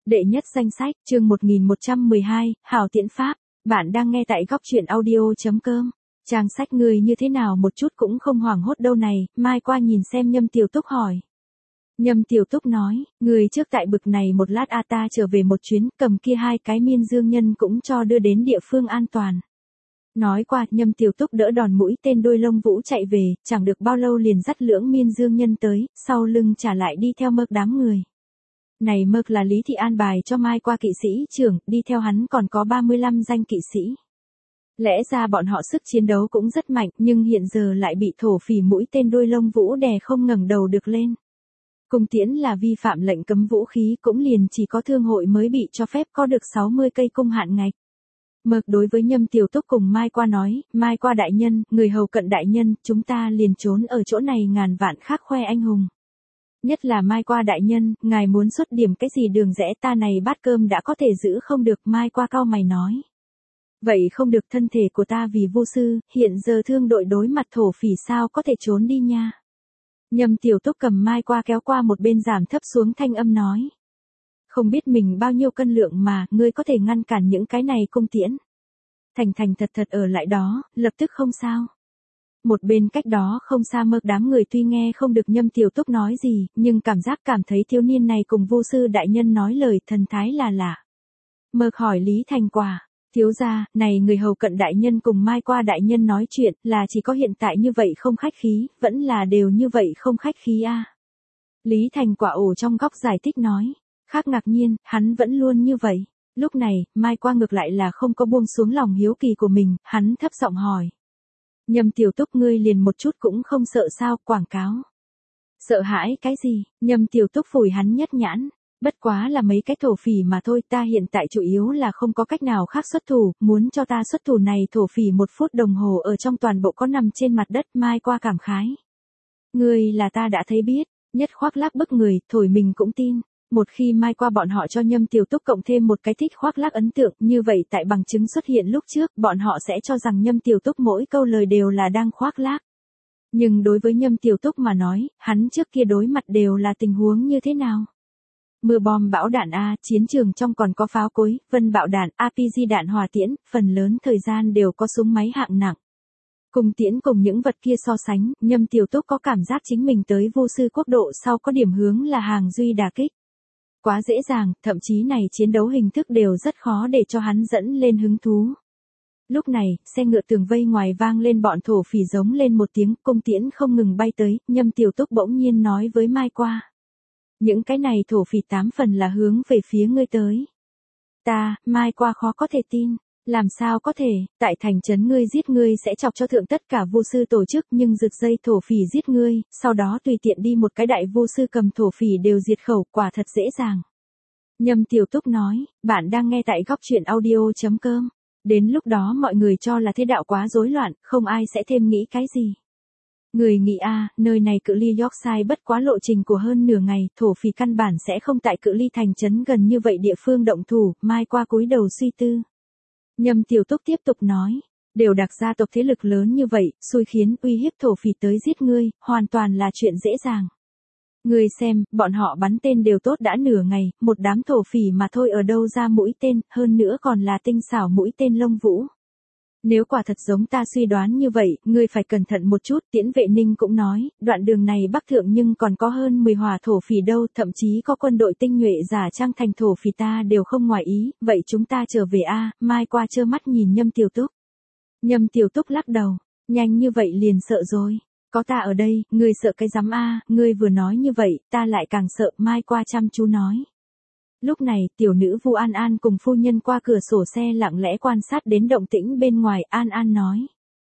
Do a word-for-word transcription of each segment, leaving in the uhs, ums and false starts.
Đệ nhất danh sách, chương một nghìn một trăm mười hai, Hảo Tiễn Pháp. Bạn đang nghe tại góc truyện audio chấm com. Trang sách người như thế nào một chút cũng không hoảng hốt đâu này, mai qua nhìn xem Nhâm Tiểu Túc hỏi. Nhâm Tiểu Túc nói, người trước tại bực này một lát a ta trở về một chuyến, cầm kia hai cái miên dương nhân cũng cho đưa đến địa phương an toàn. Nói qua, Nhâm Tiểu Túc đỡ đòn mũi tên đôi lông vũ chạy về, chẳng được bao lâu liền dắt lưỡng miên dương nhân tới, sau lưng trả lại đi theo mực đám người. Này mực là Lý Thị an bài cho mai qua kỵ sĩ trưởng, đi theo hắn còn có ba mươi lăm danh kỵ sĩ. Lẽ ra bọn họ sức chiến đấu cũng rất mạnh, nhưng hiện giờ lại bị thổ phỉ mũi tên đôi lông vũ đè không ngẩng đầu được lên. Cung tiễn là vi phạm lệnh cấm vũ khí, cũng liền chỉ có thương hội mới bị cho phép có được sáu mươi cây cung hạn ngạch. Mực đối với Nhâm Tiểu Túc cùng Mai Qua nói, Mai Qua đại nhân, người hầu cận đại nhân, chúng ta liền trốn ở chỗ này ngàn vạn khác khoe anh hùng. Nhất là Mai Qua đại nhân, ngài muốn xuất điểm cái gì đường rẽ ta này bát cơm đã có thể giữ không được. Mai Qua cau mày nói. Vậy không được, thân thể của ta vì vô sư, hiện giờ thương đội đối mặt thổ phỉ sao có thể trốn đi nha. Nhâm Tiểu Túc cầm Mai Qua kéo qua một bên giảm thấp xuống thanh âm nói. Không biết mình bao nhiêu cân lượng mà, ngươi có thể ngăn cản những cái này cung tiễn. Thành thành thật thật ở lại đó, lập tức không sao. Một bên cách đó không xa mực đám người tuy nghe không được Nhâm Tiểu Túc nói gì, nhưng cảm giác cảm thấy thiếu niên này cùng vô sư đại nhân nói lời thần thái là lạ. Mực hỏi Lý Thành Quả, thiếu gia, này người hầu cận đại nhân cùng Mai Qua đại nhân nói chuyện, là chỉ có hiện tại như vậy không khách khí, vẫn là đều như vậy không khách khí a? À? Lý Thành Quả ổ trong góc giải thích nói, khác ngạc nhiên, hắn vẫn luôn như vậy. Lúc này, Mai Qua ngược lại là không có buông xuống lòng hiếu kỳ của mình, hắn thấp giọng hỏi. Nhâm Tiểu Túc, ngươi liền một chút cũng không sợ sao, quảng cáo. Sợ hãi cái gì? Nhâm Tiểu Túc phủi hắn nhất nhãn. Bất quá là mấy cái thổ phỉ mà thôi, ta hiện tại chủ yếu là không có cách nào khác xuất thủ, muốn cho ta xuất thủ này thổ phỉ một phút đồng hồ ở trong toàn bộ có nằm trên mặt đất. Mai Qua cảm khái. Ngươi là ta đã thấy biết, nhất khoác lác bức người, thổi mình cũng tin. Một khi Mai Qua bọn họ cho Nhâm Tiểu Túc cộng thêm một cái thích khoác lác ấn tượng, như vậy tại bằng chứng xuất hiện lúc trước, bọn họ sẽ cho rằng Nhâm Tiểu Túc mỗi câu lời đều là đang khoác lác. Nhưng đối với Nhâm Tiểu Túc mà nói, hắn trước kia đối mặt đều là tình huống như thế nào? Mưa bom bão đạn A, chiến trường trong còn có pháo cối, vân bạo đạn, a pê giê đạn hỏa tiễn, phần lớn thời gian đều có súng máy hạng nặng. Cùng tiễn cùng những vật kia so sánh, Nhâm Tiểu Túc có cảm giác chính mình tới vô sư quốc độ sau có điểm hướng là hàng duy đả kích. Quá dễ dàng, thậm chí này chiến đấu hình thức đều rất khó để cho hắn dẫn lên hứng thú. Lúc này, xe ngựa tường vây ngoài vang lên, bọn thổ phỉ giống lên một tiếng, cung tiễn không ngừng bay tới, Nhâm Tiểu Túc bỗng nhiên nói với Mai Qua. Những cái này thổ phỉ tám phần là hướng về phía ngươi tới. Ta, Mai Qua khó có thể tin. Làm sao có thể, tại thành trấn ngươi giết ngươi sẽ chọc cho thượng tất cả vô sư tổ chức, nhưng rực dây thổ phỉ giết ngươi, sau đó tùy tiện đi một cái đại vô sư cầm thổ phỉ đều diệt khẩu, quả thật dễ dàng. Nhâm Tiểu Túc nói, bạn đang nghe tại góc truyện audio chấm com. Đến lúc đó mọi người cho là thế đạo quá rối loạn, không ai sẽ thêm nghĩ cái gì. Người nghĩ a, à, nơi này cự ly Yorkshire bất quá lộ trình của hơn nửa ngày, thổ phỉ căn bản sẽ không tại cự ly thành trấn gần như vậy địa phương động thủ. Mai Qua cúi đầu suy tư. Nhâm Tiểu Túc tiếp tục nói, đều đặc gia tộc thế lực lớn như vậy, xui khiến uy hiếp thổ phỉ tới giết ngươi, hoàn toàn là chuyện dễ dàng. Ngươi xem, bọn họ bắn tên đều tốt đã nửa ngày, một đám thổ phỉ mà thôi ở đâu ra mũi tên, hơn nữa còn là tinh xảo mũi tên lông vũ. Nếu quả thật giống ta suy đoán như vậy, ngươi phải cẩn thận một chút. Tiễn Vệ Ninh cũng nói, đoạn đường này bắc thượng nhưng còn có hơn mười hỏa thổ phỉ đâu, thậm chí có quân đội tinh nhuệ giả trang thành thổ phỉ ta đều không ngoài ý, vậy chúng ta trở về a? À? Mai Qua trơ mắt nhìn Nhâm Tiểu Túc. Nhâm Tiểu Túc lắc đầu, nhanh như vậy liền sợ rồi. Có ta ở đây, ngươi sợ cái rắm a? À? Ngươi vừa nói như vậy, ta lại càng sợ. Mai Qua chăm chú nói. Lúc này, tiểu nữ Vu An An cùng phu nhân qua cửa sổ xe lặng lẽ quan sát đến động tĩnh bên ngoài. An An nói.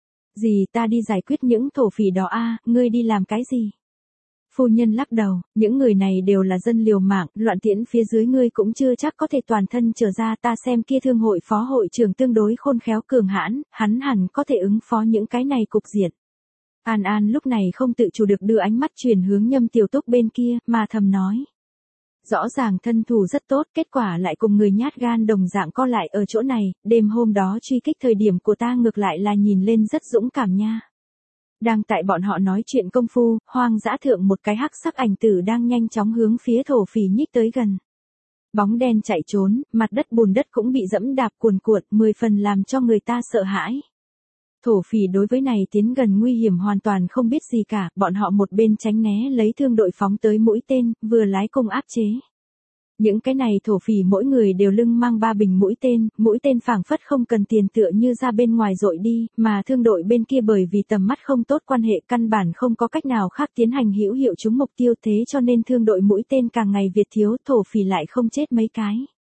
Gì, ta đi giải quyết những thổ phỉ đó a? À, ngươi đi làm cái gì? Phu nhân lắc đầu, những người này đều là dân liều mạng, loạn tiễn phía dưới ngươi cũng chưa chắc có thể toàn thân trở ra. Ta xem kia thương hội phó hội trưởng tương đối khôn khéo cường hãn, hắn hẳn có thể ứng phó những cái này cục diện. An An lúc này không tự chủ được đưa ánh mắt chuyển hướng Nhâm Tiểu Túc bên kia, mà thầm nói. Rõ ràng thân thủ rất tốt, kết quả lại cùng người nhát gan đồng dạng co lại ở chỗ này, đêm hôm đó truy kích thời điểm của ta ngược lại là nhìn lên rất dũng cảm nha. Đang tại bọn họ nói chuyện công phu, hoang dã thượng một cái hắc sắc ảnh tử đang nhanh chóng hướng phía thổ phỉ nhích tới gần. Bóng đen chạy trốn, mặt đất bùn đất cũng bị dẫm đạp cuồn cuộn, mười phần làm cho người ta sợ hãi. Thổ phỉ đối với này tiến gần nguy hiểm hoàn toàn không biết gì cả, bọn họ một bên tránh né lấy thương đội phóng tới mũi tên, vừa lái cung áp chế. Những cái này thổ phỉ mỗi người đều lưng mang ba bình mũi tên, mũi tên phảng phất không cần tiền tựa như ra bên ngoài dội đi, mà thương đội bên kia bởi vì tầm mắt không tốt quan hệ căn bản không có cách nào khác tiến hành hữu hiệu trúng mục tiêu, thế cho nên thương đội mũi tên càng ngày việt thiếu, thổ phỉ lại không chết mấy cái.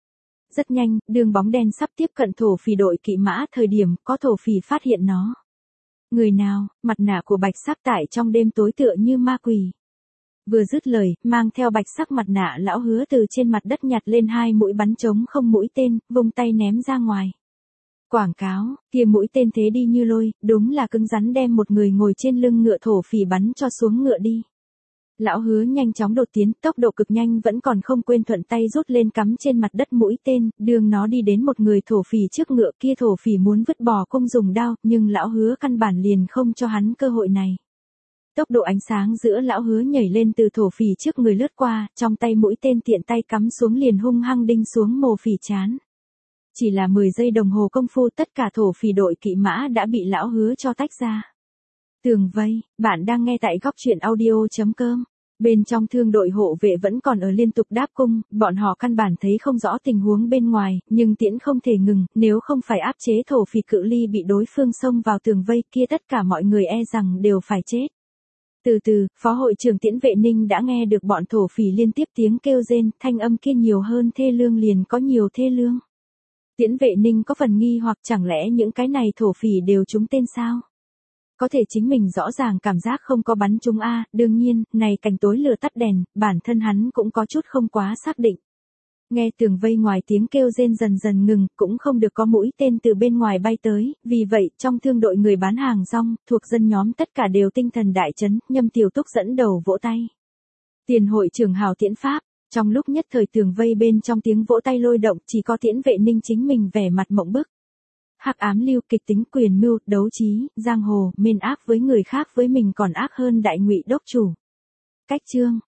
Rất nhanh, đường bóng đen sắp tiếp cận thổ phỉ đội kỵ mã, thời điểm có thổ phỉ phát hiện nó. Người nào, mặt nạ của bạch sắc tại trong đêm tối tựa như ma quỷ. Vừa dứt lời, mang theo bạch sắc mặt nạ lão hứa từ trên mặt đất nhặt lên hai mũi bắn trống không mũi tên, vung tay ném ra ngoài. Quảng cáo, kia mũi tên thế đi như lôi, đúng là cứng rắn đem một người ngồi trên lưng ngựa thổ phỉ bắn cho xuống ngựa đi. Lão hứa nhanh chóng đột tiến, tốc độ cực nhanh vẫn còn không quên thuận tay rút lên cắm trên mặt đất mũi tên, đường nó đi đến một người thổ phỉ trước ngựa, kia thổ phỉ muốn vứt bỏ cung dùng đao, nhưng lão hứa căn bản liền không cho hắn cơ hội này. Tốc độ ánh sáng giữa lão hứa nhảy lên từ thổ phỉ trước người lướt qua, trong tay mũi tên tiện tay cắm xuống liền hung hăng đinh xuống mồ phỉ chán. Chỉ là mười giây đồng hồ công phu tất cả thổ phỉ đội kỵ mã đã bị lão hứa cho tách ra. Tường vây, bạn đang nghe tại góc truyện audio chấm com. Bên trong thương đội hộ vệ vẫn còn ở liên tục đáp cung, bọn họ căn bản thấy không rõ tình huống bên ngoài, nhưng tiễn không thể ngừng, nếu không phải áp chế thổ phỉ cự ly bị đối phương xông vào tường vây kia tất cả mọi người e rằng đều phải chết. Từ từ, phó hội trưởng Tiễn Vệ Ninh đã nghe được bọn thổ phỉ liên tiếp tiếng kêu rên, thanh âm kia nhiều hơn thê lương liền có nhiều thê lương. Tiễn Vệ Ninh có phần nghi hoặc chẳng lẽ những cái này thổ phỉ đều trúng tên sao? Có thể chính mình rõ ràng cảm giác không có bắn trúng a, đương nhiên, này cảnh tối lửa tắt đèn, bản thân hắn cũng có chút không quá xác định. Nghe tường vây ngoài tiếng kêu rên dần dần ngừng, cũng không được có mũi tên từ bên ngoài bay tới, vì vậy, trong thương đội người bán hàng rong, thuộc dân nhóm tất cả đều tinh thần đại chấn, Nhâm Tiểu Túc dẫn đầu vỗ tay. Tiền hội trưởng Hào Tiễn Pháp, trong lúc nhất thời tường vây bên trong tiếng vỗ tay lôi động, chỉ có Tiễn Vệ Ninh chính mình vẻ mặt mộng bức. Hắc ám lưu kịch tính quyền mưu, đấu trí, giang hồ, mên ác với người khác với mình còn ác hơn đại ngụy đốc chủ. Cách chương